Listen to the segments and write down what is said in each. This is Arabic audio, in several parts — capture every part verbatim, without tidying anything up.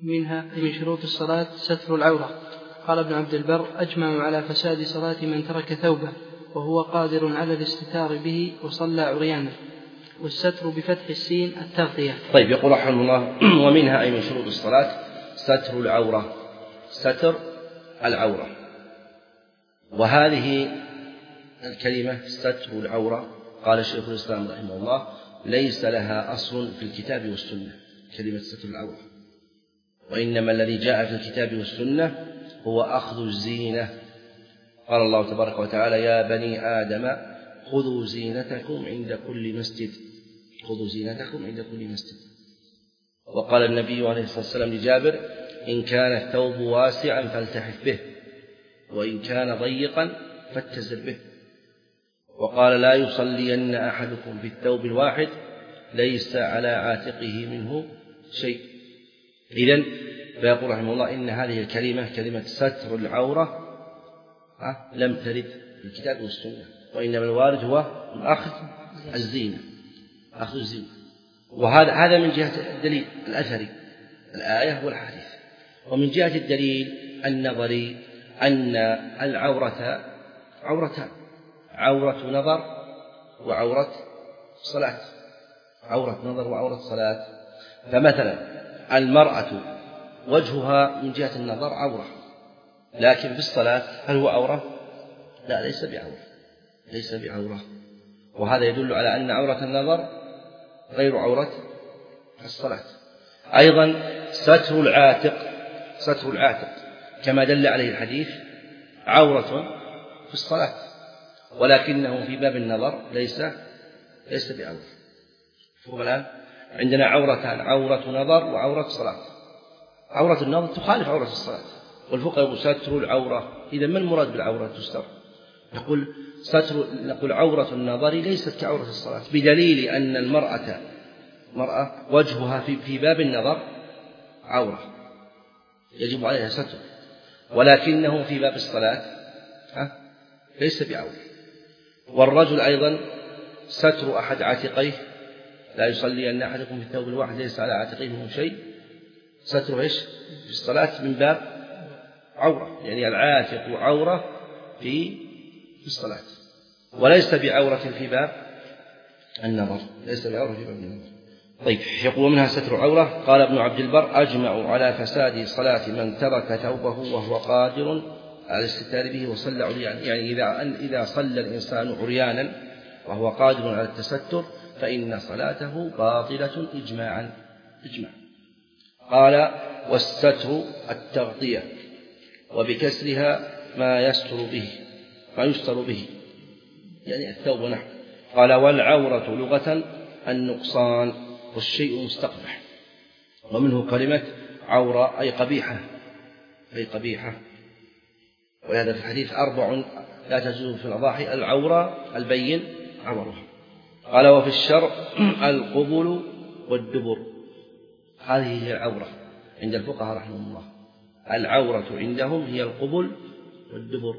منها من شروط الصلاة ستر العورة. قال ابن عبد البر: أجمع على فساد صلاة من ترك ثوبه وهو قادر على الاستتار به وصلى عريانا. والستر بفتح السين التغطية. طيب، يقول رحمه الله: ومنها أي من شروط الصلاة ستر العورة، ستر العورة. وهذه الكلمة ستر العورة قال شيخ الإسلام رحمه الله: ليس لها أصل في الكتاب والسنة كلمة ستر العورة، وإنما الذي جاء في الكتاب والسنة هو أخذ الزينة. قال الله تبارك وتعالى: يا بني آدم خذوا زينتكم عند كل مسجد، خذوا زينتكم عند كل مسجد. وقال النبي عليه الصلاة والسلام لجابر: إن كان الثوب واسعا فالتحف به، وإن كان ضيقا فاتزر به. وقال: لا يصلين أحدكم بالثوب الواحد ليس على عاتقه منه شيء. إذن فيقول رحمه الله: إن هذه الكلمة كلمة ستر العورة لم ترد في الكتاب والسنة، وإنما الوارد هو أخذ الزينة، أخذ الزينة. وهذا هذا من جهة الدليل الأثري الآية والحديث. ومن جهة الدليل النظري أن العورة عورتان: عورة نظر وعورة صلاة، عورة نظر وعورة صلاة. فمثلا المرأة وجهها من جهة النظر عورة، لكن في الصلاة هل هو عورة؟ لا، ليس بعورة، ليس بعورة. وهذا يدل على أن عورة النظر غير عورة الصلاة. أيضا ستر العاتق، ستر العاتق كما دل عليه الحديث عورة في الصلاة، ولكنه في باب النظر ليس ليس بعورة. فالآن عندنا عورتان: عورة نظر وعورة صلاة. عورة النظر تخالف عورة الصلاة، والفقهاء يقول ستر العورة. إذا ما المراد بالعورة تستر؟ نقول ستر نقول عورة النظر ليست كعورة الصلاة، بدليل أن المرأة مرأة وجهها في في باب النظر عورة يجب عليها ستر، ولكنه في باب الصلاة ليس بعورة. والرجل أيضا ستر أحد عاتقيه: لا يصلي أن أحدكم في الثوب الواحد ليس على عاتقيه منه شيء. ستر إيش في الصلاة من باب عورة، يعني العاتق عورة في الصلاة، وليس بعورة في باب النظر، ليس بعورة في باب النظر. طيب، يقول منها ستر عورة. قال ابن عبد البر: أجمعوا على فساد صلاة من ترك ثوبه وهو قادر على الاستتار به وصلى عريانا. يعني إذا إذا صلى الإنسان عريانا وهو قادر على التستر فإن صلاته باطلة إجماعا إجماع. قال: والستر التغطية، وبكسرها ما يستر به ما يستر به يعني الثوب نحو. قال: والعورة لغة النقصان والشيء مستقبح، ومنه كلمة عورة أي قبيحة أي قبيحة. ولهذا في الحديث: أربع لا تجوز في الأضاحي: العورة البين عورها. قال: وفي الشرع القبل والدبر. هذه هي العورة عند الفقهاء رحمهم الله. العورة عندهم هي القبل والدبر،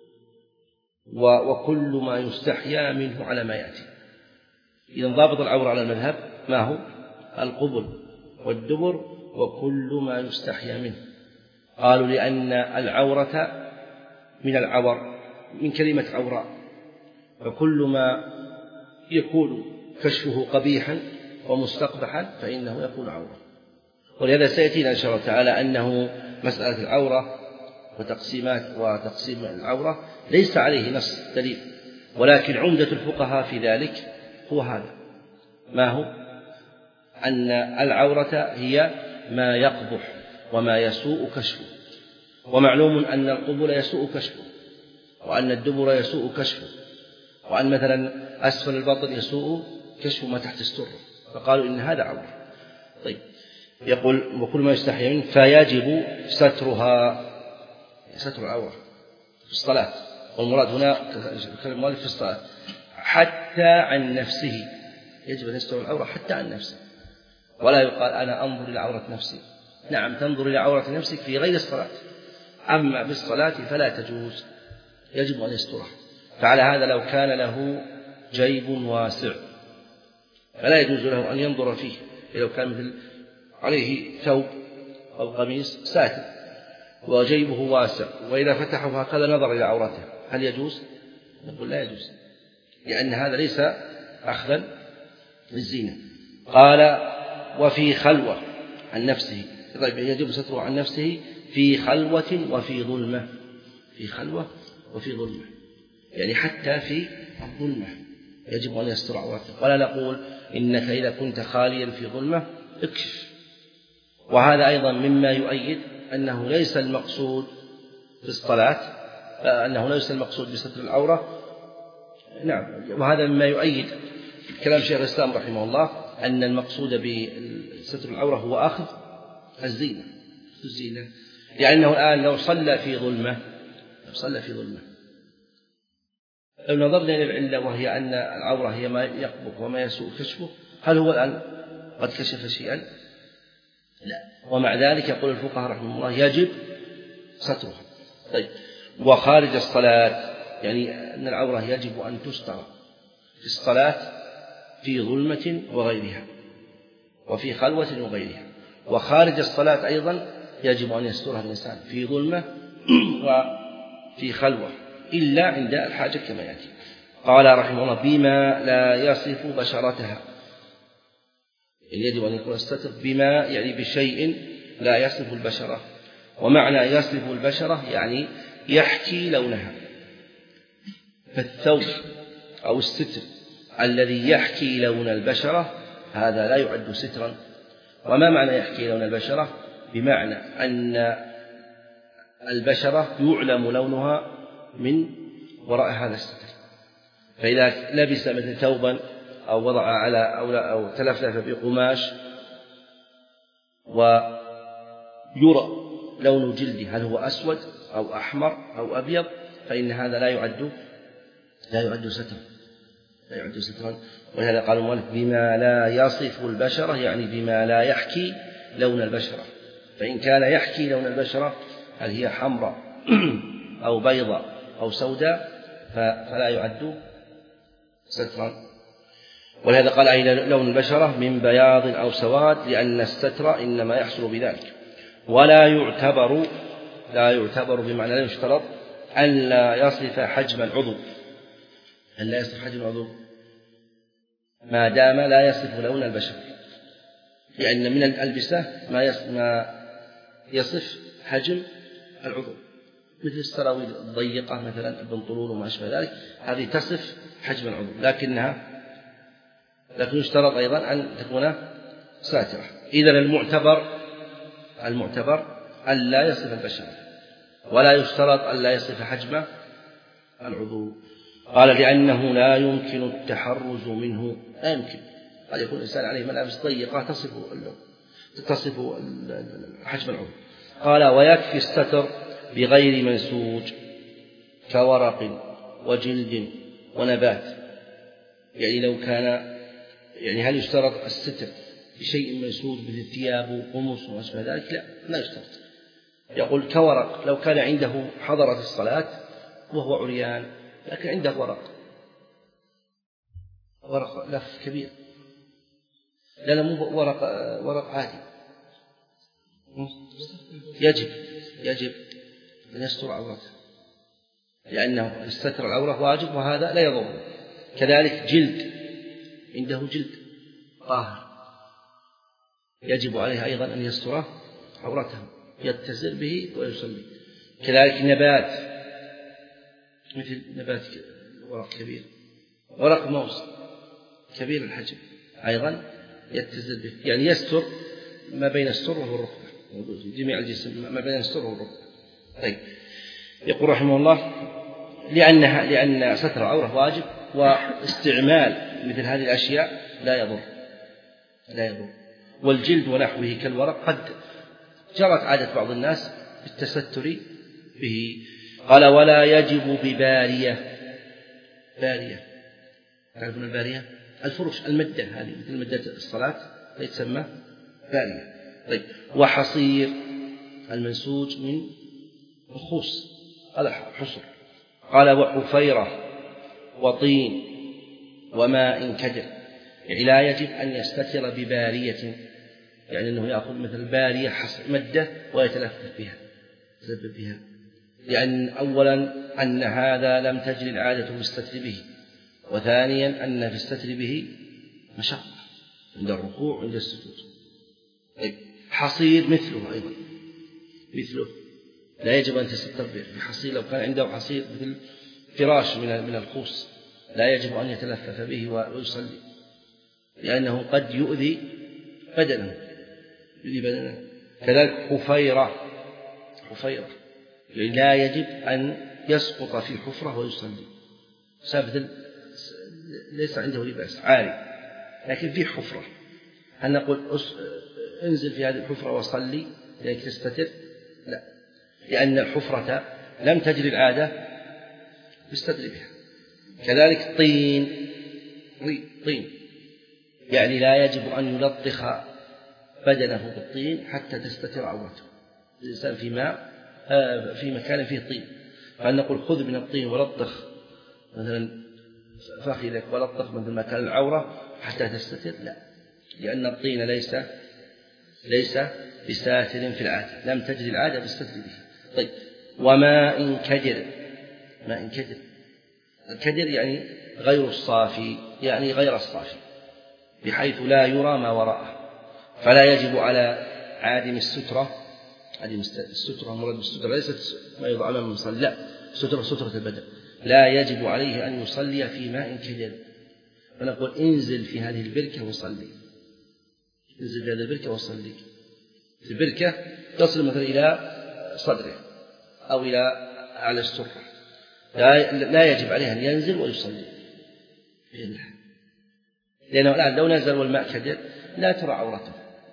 وكل ما يستحيا منه على ما يأتي. إذن ضابط العورة على المذهب ما هو؟ القبل والدبر وكل ما يستحيا منه. قالوا لأن العورة من العور، من كلمة عوراء، فكل ما يكون كشفه قبيحا ومستقبحا فإنه يكون عورة. ولهذا سيأتينا إن شاء الله تعالى أنه مسألة العورة وتقسيمات وتقسيم العورة ليس عليه نص دليل، ولكن عمدة الفقهاء في ذلك هو هذا. ما هو؟ أن العورة هي ما يقبح وما يسوء كشفه، ومعلوم أن القبل يسوء كشفه، وأن الدبر يسوء كشفه، وأن مثلا أسفل البطن يسوء كشف ما تحت السرة، فقالوا إن هذا عورة. طيب، يقول: وكل ما يستحي منه فيجب سترها، ستر العورة في الصلاة. والمراد هنا كلام المؤلف في الصلاة حتى عن نفسه، يجب أن يستر العورة حتى عن نفسه، ولا يقال أنا أنظر إلى عورة نفسي. نعم، تنظر إلى عورة نفسك في غير الصلاة، أما بالصلاة فلا تجوز، يجب أن يسترها. فعلى هذا لو كان له جيب واسع فلا يجوز له أن ينظر فيه، لو كان مثل عليه ثوب أو قميص ساتر وجيبه واسع، وإذا فتحه هكذا نظر إلى عورته، هل يجوز؟ نقول لا يجوز، لأن هذا ليس أخذا للزينة. قال وفي خلوة عن نفسه، طيب يجب ستره عن نفسه في خلوة وفي ظلمة، في خلوة وفي ظلمة، يعني حتى في الظلمة يجب أن يستر عورته، ولا نقول إنك إذا كنت خاليا في ظلمة اكشف. وهذا أيضا مما يؤيد أنه ليس المقصود في الصلاة، أنه ليس المقصود بستر العورة. نعم، وهذا مما يؤيد كلام شيخ الإسلام رحمه الله أن المقصود بستر العورة هو أخذ الزينة، الزينة، لأنه الآن لو صلى في ظلمة، لو صلى في ظلمة لو نظرنا إلى العلة وهي أن العورة هي ما يقبض وما يسوء كشفه، هل هو الآن قد كشف شيئا؟ لا، ومع ذلك يقول الفقهاء رحمه الله يجب سترها. طيب، وخارج الصلاة، يعني أن العورة يجب أن تستر في الصلاة في ظلمة وغيرها، وفي خلوة وغيرها. وخارج الصلاة أيضا يجب أن يسترها الإنسان في ظلمة وفي خلوة، إلا عند الحاجة كما يأتي. قال رحمه الله بما لا يصف بشرتها، يعني يجب أن يكون الستر بما يعني بشيء لا يصف البشرة. ومعنى يصف البشرة يعني يحكي لونها، فالثوب أو الستر الذي يحكي لون البشرة هذا لا يعد سترا. وما معنى يحكي لون البشرة؟ بمعنى أن البشرة يعلم لونها من وراء هذا الستر، فإذا لبس مثل ثوبا أو وضع على أو, أو تلفلف بقماش ويرى لون جلده هل هو أسود أو أحمر أو أبيض، فإن هذا لا يعد لا يعد سترا، لا يعد سترا. ولهذا قال المؤلف بما لا يصف البشرة، يعني بما لا يحكي لون البشرة. فإن كان يحكي لون البشرة هل هي حمراء أو بيضاء أو سوداء فلا يعد سترا. ولهذا قال أي لون البشرة من بياض أو سواد، لأن الستر إنما يحصل بذلك. ولا يعتبر، لا يعتبر بمعنى لا يشترط أن لا يصف حجم العضو، أن لا يصف حجم العضو ما دام لا يصف لون البشرة، لأن من الألبسة ما يصف, ما يصف حجم العضو، مثل السراويل الضيقة مثلا البنطلون وما أشبه ذلك، هذه تصف حجم العضو، لكنها لكن يشترط أيضا أن تكون ساترة. إذن المعتبر المعتبر أن لا يصف البشرة، ولا يشترط أن لا يصف حجم العضو. قال لأنه لا يمكن التحرز منه، لا يمكن، قد يكون الإنسان عليه ملابس ضيقة تصف تصف حجم العضو. قال ويكفي الستر بغير منسوج كورق وجلد ونبات، يعني لو كان يعني هل يشترط الستر بشيء منسوج مثل الثياب وقمص وما أشبه ذلك؟ لا، لا يشترط. يقول كورق، لو كان عنده حضرة الصلاة وهو عريان لكن عنده ورق ورق لف كبير، لا لا مو ورق ورق عادي، يجب يجب أن يستر عورته، لأنه الستر العورة واجب وهذا لا يضر. كذلك جلد، عنده جلد طاهر يجب عليه أيضا أن يستر عورته، يتزر به ويصلي. كذلك نبات، مثل نبات ورق كبير، ورق موز كبير الحجم أيضا يتزر به، يعني يستر ما بين السر والركبة، جميع الجسم ما بين السر والركبة. طيب، يقول رحمه الله لأنها لأن ستر العورة واجب، واستعمال مثل هذه الأشياء لا يضر لا يضر. والجلد ونحوه كالورق قد جرت عادة بعض الناس بالتستر به. قال ولا يجب ببارية، بارية تعرفون البارية؟ الفرش المدة، هذه مثل مدة الصلاة تسمى بارية. طيب، وحصير المنسوج من الخوص هذا حصر. قال وحفيرة وطين وماء كدر، يعني لا يجب أن يستتر ببارية، يعني أنه يأخذ مثل بارية مدة ويتلفف بها يتلفف بها لأن أولا أن هذا لم تجري العادة في الستر به، وثانيا أن في الستر به مشقة عند الركوع وعند السجود. طيب حصير مثله أيضا مثله لا يجب أن تستر به. بحصير لو كان عنده حصير مثل فراش من الخوص لا يجب أن يتلفف به ويصلي، لأنه قد يؤذي بدنه يؤذي بدنه. كذلك حفيرة حفيرة لا يجب أن يسقط في حفرة ويصلي، سابث ليس عنده لباس عاري لكن في حفرة، هل نقول انزل في هذه الحفرة وصلي لأنك تستتر؟ لا، لأن الحفرة لم تجري العادة بالستر بها. كذلك طين طين يعني لا يجب أن يلطخ بدنه بالطين حتى تستتر عورته. الإنسان في ماء في مكان فيه طين، فهل نقول خذ من الطين ولطخ مثلا فخذك ولطخ مثل مكان العورة حتى تستتر؟ لا، لأن الطين ليس ليس بساتر في العادة، لم تجري العادة بالستر به. طيب وماء كدر ماء كدر الكدر يعني غير الصافي، يعني غير الصافي بحيث لا يرى ما وراءه، فلا يجب على عادم السترة عادم السترة مراد بالسترة ليست ما يضع أمام المصلي، لا، سترة سترة البدن، لا يجب عليه أن يصلي في ماء كدر. فنقول انزل في هذه البركة وصلي، انزل في هذه البركة وصلي. البركة تصل مثلا إلى صدره أو إلى أعلى السرة، لا يجب عليه أن ينزل ويصلي، لأنه الآن لو نزل والماء كدر لا ترى عورته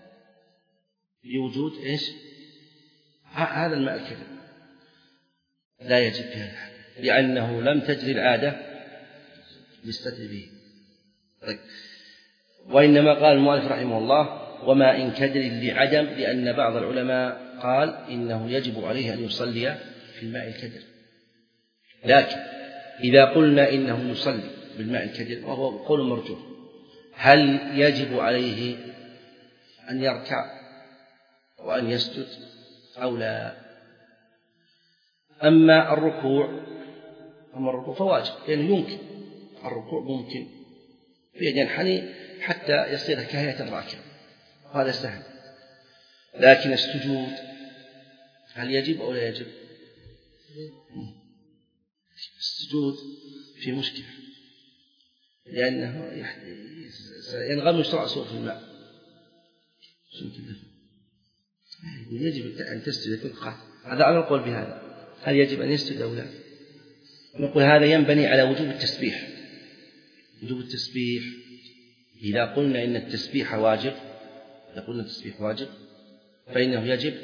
بوجود إيش هذا الماء الكدر، لا يجب في هذا لأنه لم تجري العادة بالستر به. وإنما قال المؤلف رحمه الله وما إن كدر لعدم، لأن بعض العلماء قال إنه يجب عليه أن يصلي في الماء الكدر، لكن إذا قلنا إنه يصلي بالماء الكدر وهو قول مرجوح، هل يجب عليه أن يركع وأن يسجد أو لا؟ أما الركوع أما الركوع فواجب، لأنه يمكن الركوع ممكن في أن ينحني حتى يصير كهيئة الراكع، وهذا سهل. لكن السجود هل يجب أو لا يجب؟ السجود في مشكلة، لأنه ينغمس رأسه في الماء، يجب أن تسجد في القاعدة. هذا على القول بهذا، هل يجب أن يسجد أو لا؟ نقول هذا ينبني على وجوب التسبيح. وجوب التسبيح إذا قلنا إن التسبيح واجب، إذا قلنا التسبيح واجب فإنه يجب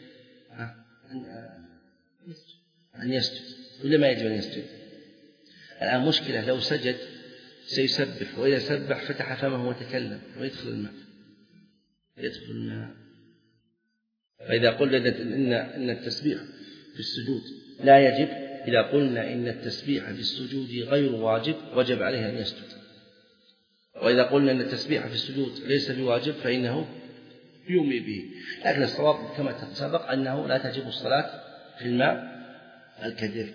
أن يسجد، ولا ما يجب أن يسجد؟ الآن مشكلة، لو سجد سيسبح، وإذا سبح فتح فمه وتكلم ويدخل الماء يدخل الماء. فإذا قلنا إن التسبيح في السجود لا يجب، إذا قلنا إن التسبيح في السجود غير واجب وجب عليه أن يسجد. وإذا قلنا أن التسبيح في السجود ليس بواجب فإنه يومي به. لكن الصواب كما سبق أنه لا تجب الصلاة في الماء الكدر.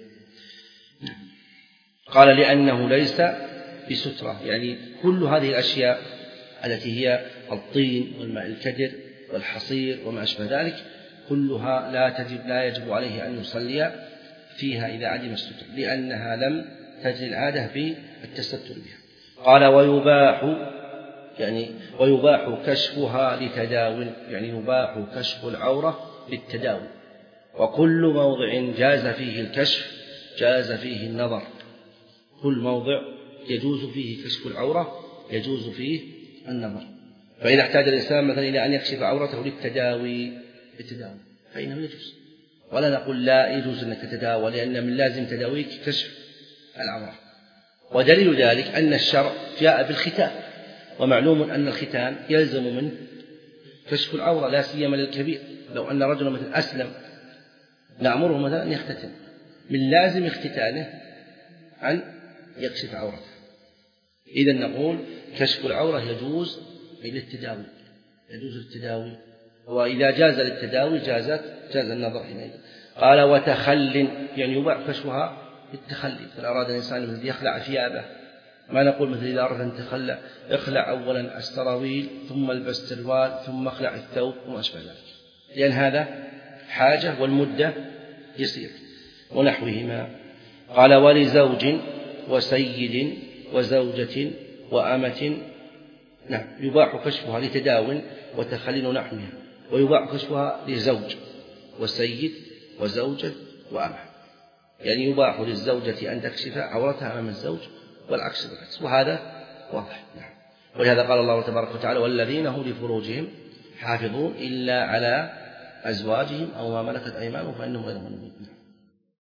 قال لأنه ليس بسترة، يعني كل هذه الأشياء التي هي الطين والماء الكدر والحصير وما أشبه ذلك كلها لا تجب لا يجب عليه أن يصلي فيها إذا عدم الستر، لأنها لم تجري العادة بالتستر بها. قال ويباح يعني ويباح كشفها لتداول، يعني يباح كشف العورة للتداول، وكل موضع جاز فيه الكشف جاز فيه النظر. كل موضع يجوز فيه كشف العورة يجوز فيه النظر. فإذا احتاج الإنسان مثلا إلى أن يكشف عورته للتداوي للتداوي فإنه يجوز، ولا نقول لا يجوز أنك تتداوى، لأن من لازم تداويك كشف العورة. ودليل ذلك أن الشرع جاء بالختان، ومعلوم أن الختان يلزم من كشف العورة لا سيما للكبير. لو أن رجلا مثلا أسلم نأمره مثلا أن يختتن، من لازم اختتانه أن يكشف عورته. إذن نقول كشف العورة يجوز للتداوي يجوز التداوي، وإذا جاز للتداوي جازت جاز النظر حينئذ. قال وتخل يعني يباع كشفها بالتخلي، فإن أراد الإنسان مثل يخلع ثيابه ما نقول مثل إذا أردت أن تخلع اخلع أولا السراويل ثم البس سروال ثم اخلع الثوب وما أشبه ذلك، لأن هذا حاجة والمدة يسير ونحوهما. قال ولزوج وسيد وزوجة وأمة نعم يباح كشفها لتداو وتخلين ونحوها، ويباح كشفها لزوج وسيد وزوجة وأمة، يعني يباح للزوجة أن تكشف عورتها أمام الزوج والعكس بالعكس، وهذا واضح. نعم. ولهذا قال الله تبارك وتعالى والذين هم لفروجهم حافظون إلا على أزواجهم أو ما ملكت أيمانهم فإنهم غير ملومين.